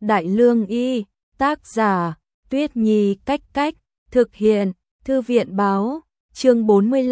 Đại Lương Y, tác giả, Tuyết Nhi Cách Cách, thực hiện, Thư viện Báo, chương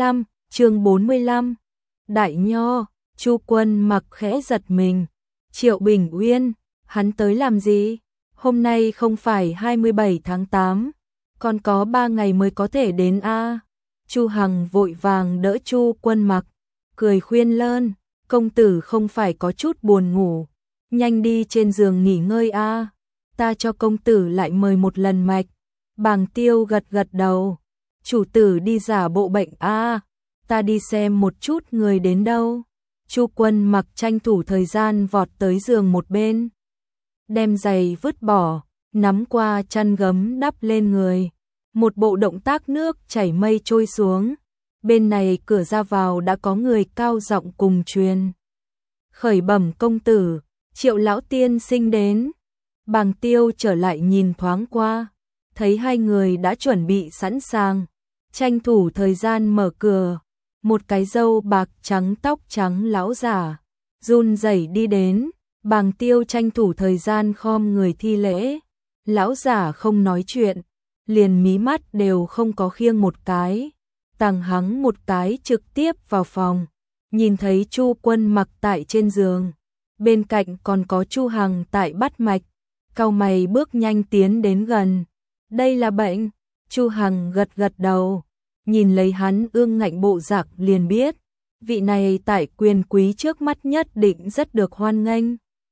45. Đại Nho, Chu Quân Mặc khẽ giật mình. Triệu Bình Uyên, hắn tới làm gì? Hôm nay không phải 27 tháng 8, còn có 3 ngày mới có thể đến a. Chu Hằng vội vàng đỡ Chu Quân Mặc, cười khuyên lơn, công tử không phải có chút buồn ngủ, nhanh đi trên giường nghỉ ngơi a. Ta cho công tử lại mời một lần mạch. Bàng Tiêu gật gật đầu, chủ tử đi giả bộ bệnh a, ta đi xem một chút người đến đâu. Chu Quân Mặc tranh thủ thời gian vọt tới giường một bên, đem giày vứt bỏ, nắm qua chăn gấm đắp lên người, một bộ động tác nước chảy mây trôi xuống. Bên này cửa ra vào đã có người cao giọng cùng truyền: khởi bẩm công tử, Triệu lão tiên sinh đến. Bàng Tiêu trở lại nhìn thoáng qua, thấy hai người đã chuẩn bị sẵn sàng, tranh thủ thời gian mở cửa. Một cái râu bạc trắng tóc trắng lão giả run rẩy đi đến. Bàng Tiêu tranh thủ thời gian khom người thi lễ. Lão giả không nói chuyện, liền mí mắt đều không có khiêng một cái, tàng hắng một cái trực tiếp vào phòng. Nhìn thấy Chu Quân Mặc tại trên giường, bên cạnh còn có Chu Hằng tại bắt mạch, cau mày bước nhanh tiến đến gần. Đây là bệnh? Chu Hằng gật gật đầu, nhìn lấy hắn ương ngạnh bộ dạng liền biết, vị này tại quyền quý trước mắt nhất định rất được hoan nghênh.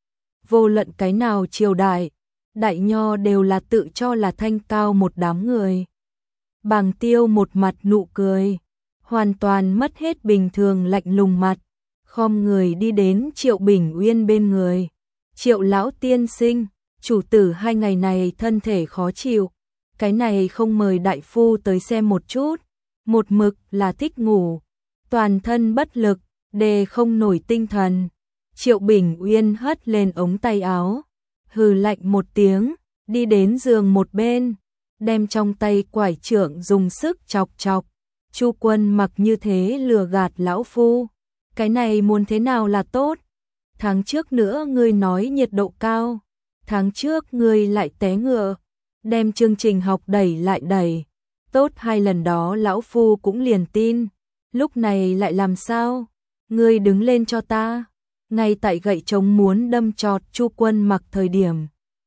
Vô luận cái nào triều đại, đại nho đều là tự cho là thanh cao một đám người. Bàng Tiêu một mặt nụ cười, hoàn toàn mất hết bình thường lạnh lùng mặt, khom người đi đến Triệu Bình Uyên bên người. Triệu lão tiên sinh, chủ tử 2 ngày này thân thể khó chịu, cái này không mời đại phu tới xem một chút, một mực là thích ngủ, toàn thân bất lực, đề không nổi tinh thần. Triệu Bình Uyên hất lên ống tay áo, hừ lạnh một tiếng, đi đến giường một bên, đem trong tay quải trượng dùng sức chọc chọc. Chu Quân Mặc như thế lừa gạt lão phu, cái này muốn thế nào là tốt? Tháng trước nữa ngươi nói nhiệt độ cao, tháng trước ngươi lại té ngựa, đem chương trình học đẩy lại đẩy, tốt 2 lần đó lão phu cũng liền tin, lúc này lại làm sao? Ngươi đứng lên cho ta. Ngay tại gậy trống muốn đâm chọt Chu Quân Mặc thời điểm,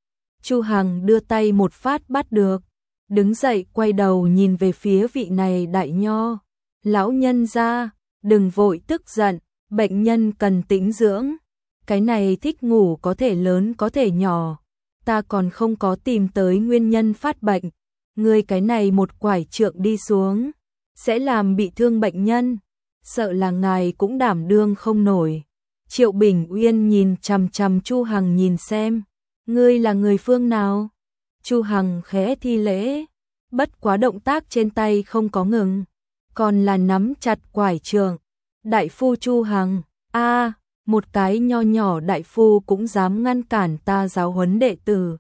Chu Hằng đưa tay một phát bắt được, đứng dậy quay đầu nhìn về phía vị này đại nho. Lão nhân gia, đừng vội tức giận, bệnh nhân cần tĩnh dưỡng, cái này thích ngủ có thể lớn có thể nhỏ, ta còn không có tìm tới nguyên nhân phát bệnh, ngươi cái này một quải trượng đi xuống, sẽ làm bị thương bệnh nhân, sợ là ngài cũng đảm đương không nổi. Triệu Bình Uyên nhìn chằm chằm Chu Hằng nhìn xem, ngươi là người phương nào? Chu Hằng khẽ thi lễ, bất quá động tác trên tay không có ngừng, còn là nắm chặt quải trượng. Đại phu Chu Hằng, a, một cái nho nhỏ đại phu cũng dám ngăn cản ta giáo huấn đệ tử.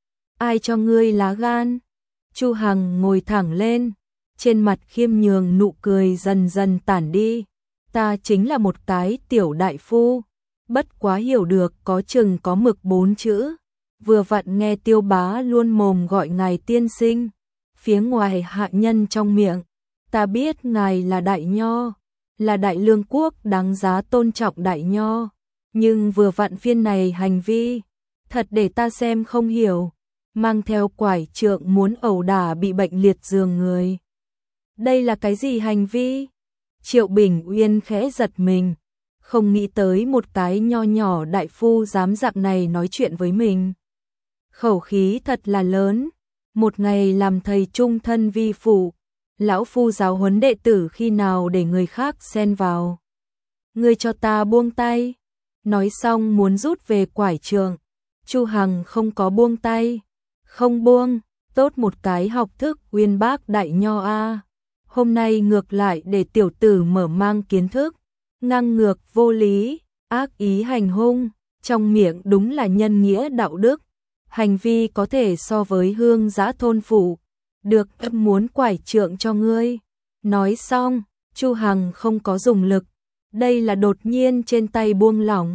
Ai cho ngươi lá gan? Chu Hằng ngồi thẳng lên, trên mặt khiêm nhường nụ cười dần dần tản đi. Ta chính là một cái tiểu đại phu, bất quá hiểu được có chừng có mực 4 chữ, vừa vặn nghe Tiêu bá luôn mồm gọi ngài tiên sinh, phía ngoài hạ nhân trong miệng, ta biết ngài là đại nho, là đại lương quốc đáng giá tôn trọng đại nho, nhưng vừa vặn phiên này hành vi, thật để ta xem không hiểu, mang theo quải trượng muốn ẩu đả bị bệnh liệt giường người. Đây là cái gì hành vi? Triệu Bình Uyên khẽ giật mình, không nghĩ tới một cái nho nhỏ đại phu dám dạng này nói chuyện với mình. Khẩu khí thật là lớn, một ngày làm thầy trung thân vi phụ, lão phu giáo huấn đệ tử khi nào để người khác xen vào. Ngươi cho ta buông tay. Nói xong muốn rút về quải trượng, Chu Hằng không có buông tay. Không buông, tốt một cái học thức uyên bác đại nho a. Hôm nay ngược lại để tiểu tử mở mang kiến thức, ngang ngược vô lý, ác ý hành hung, trong miệng đúng là nhân nghĩa đạo đức, hành vi có thể so với hương giã thôn phụ. Được, em muốn quải trượng cho ngươi. Nói xong, Chu Hằng không có dùng lực, đây là đột nhiên trên tay buông lỏng,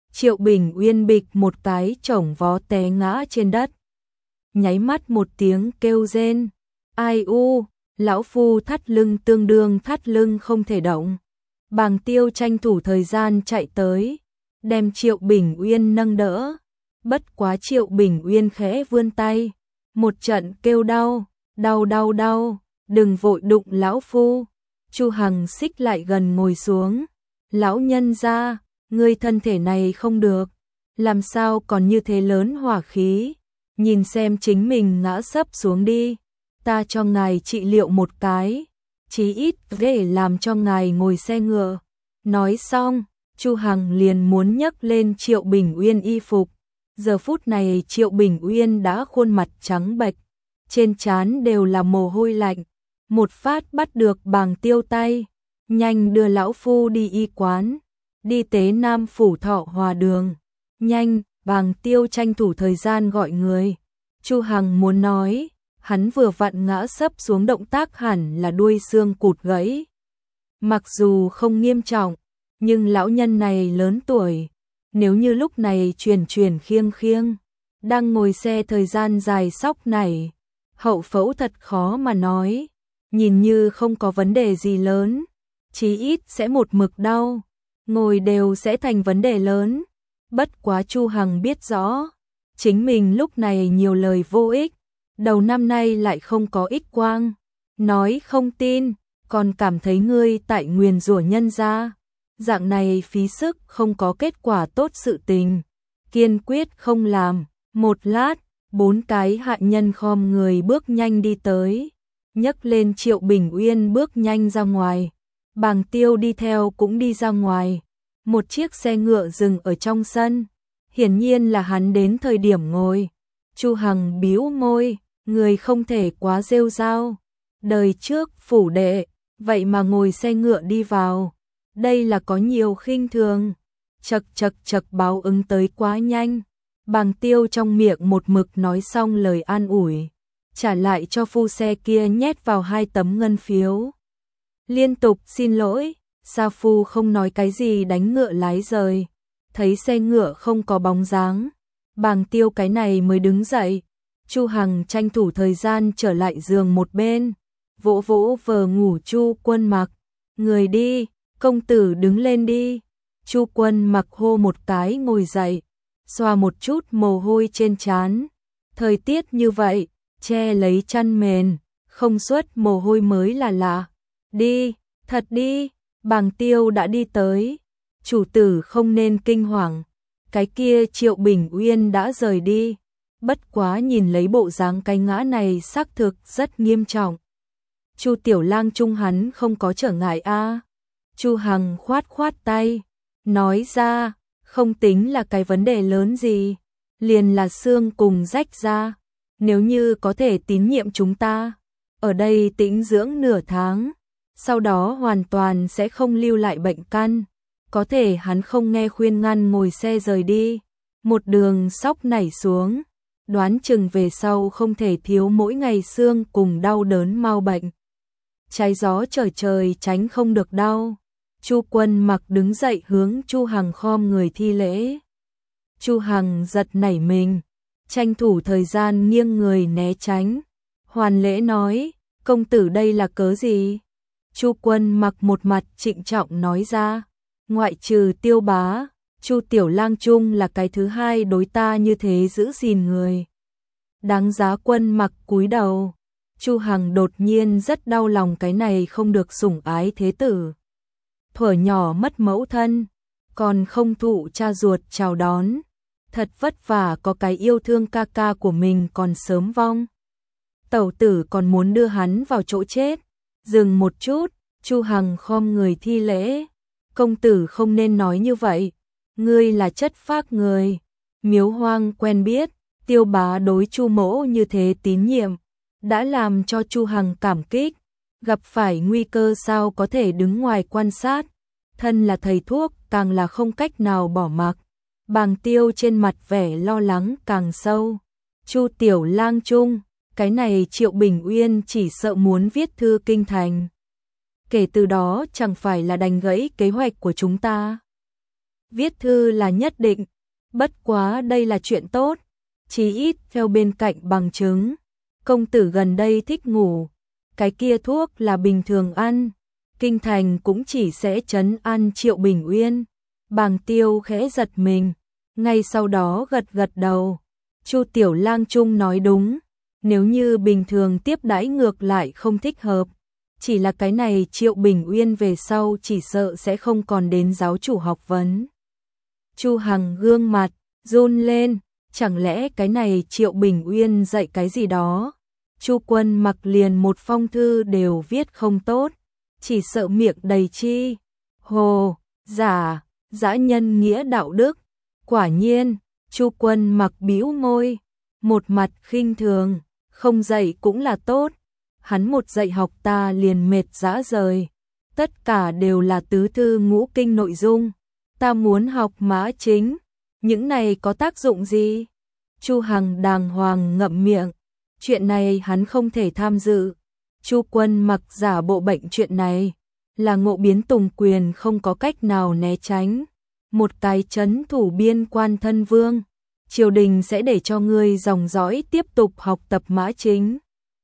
Triệu Bình Uyên bịch một cái chổng vó té ngã trên đất. Nháy mắt một tiếng kêu rên. Ai u, lão phu thắt lưng tương đương thắt lưng không thể động. Bàng Tiêu tranh thủ thời gian chạy tới, đem Triệu Bình Uyên nâng đỡ. Bất quá Triệu Bình Uyên khẽ vươn tay, một trận kêu đau, đau đau đau, đừng vội đụng lão phu. Chu Hằng xích lại gần ngồi xuống. Lão nhân gia, ngươi thân thể này không được, làm sao còn như thế lớn hỏa khí, nhìn xem chính mình ngã sấp xuống đi, ta cho ngài trị liệu một cái, chí ít để làm cho ngài ngồi xe ngựa. Nói xong, Chu Hằng liền muốn nhấc lên Triệu Bình Uyên y phục. Giờ phút này Triệu Bình Uyên đã khuôn mặt trắng bệch, trên trán đều là mồ hôi lạnh, một phát bắt được Bàng Tiêu tay, nhanh đưa lão phu đi y quán, đi tế Nam phủ Thọ Hòa đường. Nhanh, Bàng Tiêu tranh thủ thời gian gọi người. Chu Hằng muốn nói, hắn vừa vặn ngã sấp xuống, động tác hẳn là đuôi xương cụt gãy. Mặc dù không nghiêm trọng, nhưng lão nhân này lớn tuổi, nếu như lúc này chuyển khiêng khiêng, đang ngồi xe thời gian dài sóc này, hậu phẫu thật khó mà nói, nhìn như không có vấn đề gì lớn, chí ít sẽ một mực đau, ngồi đều sẽ thành vấn đề lớn. Bất quá Chu Hằng biết rõ, chính mình lúc này nhiều lời vô ích, đầu năm nay lại không có ích quang, nói không tin, còn cảm thấy ngươi tại nguyền rủa nhân gia, dạng này phí sức không có kết quả tốt sự tình, kiên quyết không làm. Một lát, 4 cái hạ nhân khom người bước nhanh đi tới, nhấc lên Triệu Bình Uyên bước nhanh ra ngoài, Bàng Tiêu đi theo cũng đi ra ngoài. Một chiếc xe ngựa dừng ở trong sân, hiển nhiên là hắn đến thời điểm ngồi. Chu Hằng bĩu môi, người không thể quá rêu rao, đời trước phủ đệ, vậy mà ngồi xe ngựa đi vào, đây là có nhiều khinh thường. Chậc chậc chậc, báo ứng tới quá nhanh. Bàng Tiêu trong miệng một mực nói xong lời an ủi, trả lại cho phu xe kia nhét vào 2 tấm ngân phiếu. Liên tục xin lỗi, Sa Phu không nói cái gì đánh ngựa lái rời. Thấy xe ngựa không có bóng dáng, Bàng Tiêu cái này mới đứng dậy. Chu Hằng tranh thủ thời gian trở lại giường một bên, vỗ vỗ vờ ngủ Chu Quân Mặc, người đi, công tử đứng lên đi. Chu Quân Mặc hô một cái ngồi dậy, xoa một chút mồ hôi trên trán. Thời tiết như vậy, che lấy chăn mền, không xuất mồ hôi mới là lạ. Đi, thật đi. Bàng Tiêu đã đi tới, chủ tử không nên kinh hoàng, cái kia Triệu Bình Uyên đã rời đi, bất quá nhìn lấy bộ dáng cái ngã này xác thực rất nghiêm trọng. Chu Tiểu Lang Trung hắn không có trở ngại a. Chu Hằng khoát khoát tay, nói ra, không tính là cái vấn đề lớn gì, liền là xương cùng rách ra, nếu như có thể tín nhiệm chúng ta, ở đây tĩnh dưỡng nửa tháng. Sau đó hoàn toàn sẽ không lưu lại bệnh căn, có thể hắn không nghe khuyên ngăn ngồi xe rời đi, một đường sóc nảy xuống, đoán chừng về sau không thể thiếu mỗi ngày xương cùng đau đớn mau bệnh. Trái gió trời trời tránh không được đau. Chu Quân Mặc đứng dậy hướng Chu Hằng khom người thi lễ. Chu Hằng giật nảy mình, tranh thủ thời gian nghiêng người né tránh, hoàn lễ nói, công tử đây là cớ gì? Chu Quân Mặc một mặt trịnh trọng nói ra, ngoại trừ Tiêu bá, Chu Tiểu Lang Trung là cái thứ hai đối ta như thế giữ gìn người. Đáng giá. Quân Mặc cúi đầu. Chu Hằng đột nhiên rất đau lòng cái này không được sủng ái thế tử. Thuở nhỏ mất mẫu thân, còn không thụ cha ruột chào đón, thật vất vả có cái yêu thương ca ca của mình còn sớm vong. Tẩu tử còn muốn đưa hắn vào chỗ chết. Dừng một chút, Chu Hằng khom người thi lễ, công tử không nên nói như vậy, ngươi là chất phác người, Miếu Hoang quen biết, Tiêu bá đối Chu mỗ như thế tín nhiệm, đã làm cho Chu Hằng cảm kích, gặp phải nguy cơ sao có thể đứng ngoài quan sát, thân là thầy thuốc càng là không cách nào bỏ mặc. Bàng Tiêu trên mặt vẻ lo lắng càng sâu. Chu Tiểu Lang Trung, cái này Triệu Bình Uyên chỉ sợ muốn viết thư kinh thành. Kể từ đó chẳng phải là đánh gãy kế hoạch của chúng ta. Viết thư là nhất định, bất quá đây là chuyện tốt, chí ít theo bên cạnh bằng chứng. Công tử gần đây thích ngủ, cái kia thuốc là bình thường ăn, kinh thành cũng chỉ sẽ trấn an Triệu Bình Uyên. Bàng Tiêu khẽ giật mình, ngay sau đó gật gật đầu. Chu Tiểu Lang Trung nói đúng, nếu như bình thường tiếp đãi ngược lại không thích hợp. Chỉ là cái này Triệu Bình Uyên về sau chỉ sợ sẽ không còn đến giáo chủ học vấn. Chu Hằng gương mặt run lên, chẳng lẽ cái này Triệu Bình Uyên dạy cái gì đó? Chu Quân Mặc liền một phong thư đều viết không tốt, chỉ sợ miệng đầy chi. Hồ, giả, dã nhân nghĩa đạo đức. Quả nhiên, Chu Quân Mặc bĩu môi, một mặt khinh thường, không dạy cũng là tốt. Hắn một dạy học ta liền mệt rã rời, tất cả đều là tứ thư ngũ kinh nội dung, ta muốn học mã chính, những này có tác dụng gì? Chu Hằng đàng hoàng ngậm miệng, chuyện này hắn không thể tham dự. Chu Quân Mặc giả bộ bệnh chuyện này, là Ngộ Biến Tùng Quyền không có cách nào né tránh. Một cái trấn thủ biên quan thân vương, triều đình sẽ để cho ngươi dòng dõi tiếp tục học tập mã chính.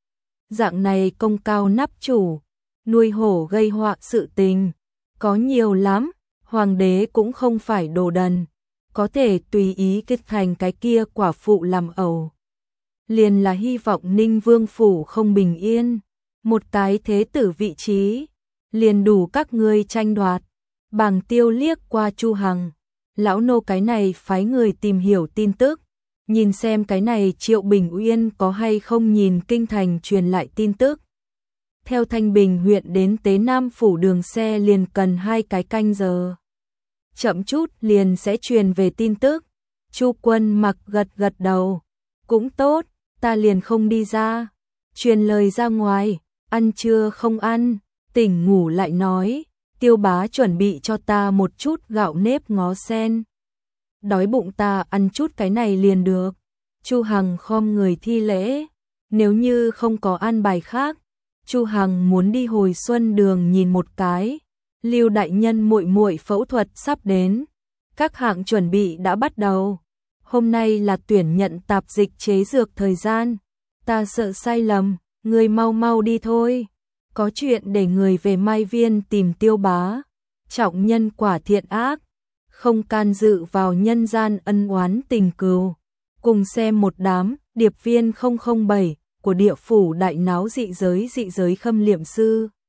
Dạng này công cao nắp chủ, nuôi hổ gây họa sự tình, có nhiều lắm, hoàng đế cũng không phải đồ đần, có thể tùy ý kết thành cái kia quả phụ làm ẩu. Liền là hy vọng Ninh Vương phủ không bình yên, một cái thế tử vị trí, liền đủ các ngươi tranh đoạt. Bàng Tiêu liếc qua Chu Hằng, lão nô cái này phái người tìm hiểu tin tức, nhìn xem cái này Triệu Bình Uyên có hay không nhìn kinh thành truyền lại tin tức. Theo Thanh Bình huyện đến Tế Nam phủ đường xe liền cần 2 cái canh giờ. Chậm chút liền sẽ truyền về tin tức. Chu Quân Mặc gật gật đầu, cũng tốt, ta liền không đi ra. Truyền lời ra ngoài, ăn trưa không ăn, tỉnh ngủ lại nói. Tiêu bá chuẩn bị cho ta một chút gạo nếp ngó sen. Đói bụng ta ăn chút cái này liền được. Chu Hằng khom người thi lễ. Nếu như không có an bài khác, Chu Hằng muốn đi Hồi Xuân Đường nhìn một cái. Lưu đại nhân muội muội phẫu thuật sắp đến. Các hạng chuẩn bị đã bắt đầu. Hôm nay là tuyển nhận tạp dịch chế dược thời gian. Ta sợ sai lầm, ngươi mau mau đi thôi. Có chuyện để người về Mai Viên tìm Tiêu bá. Trọng nhân quả thiện ác, không can dự vào nhân gian ân oán tình cừu. Cùng xem một đám điệp viên 007 của địa phủ đại náo dị giới khâm liệm sư.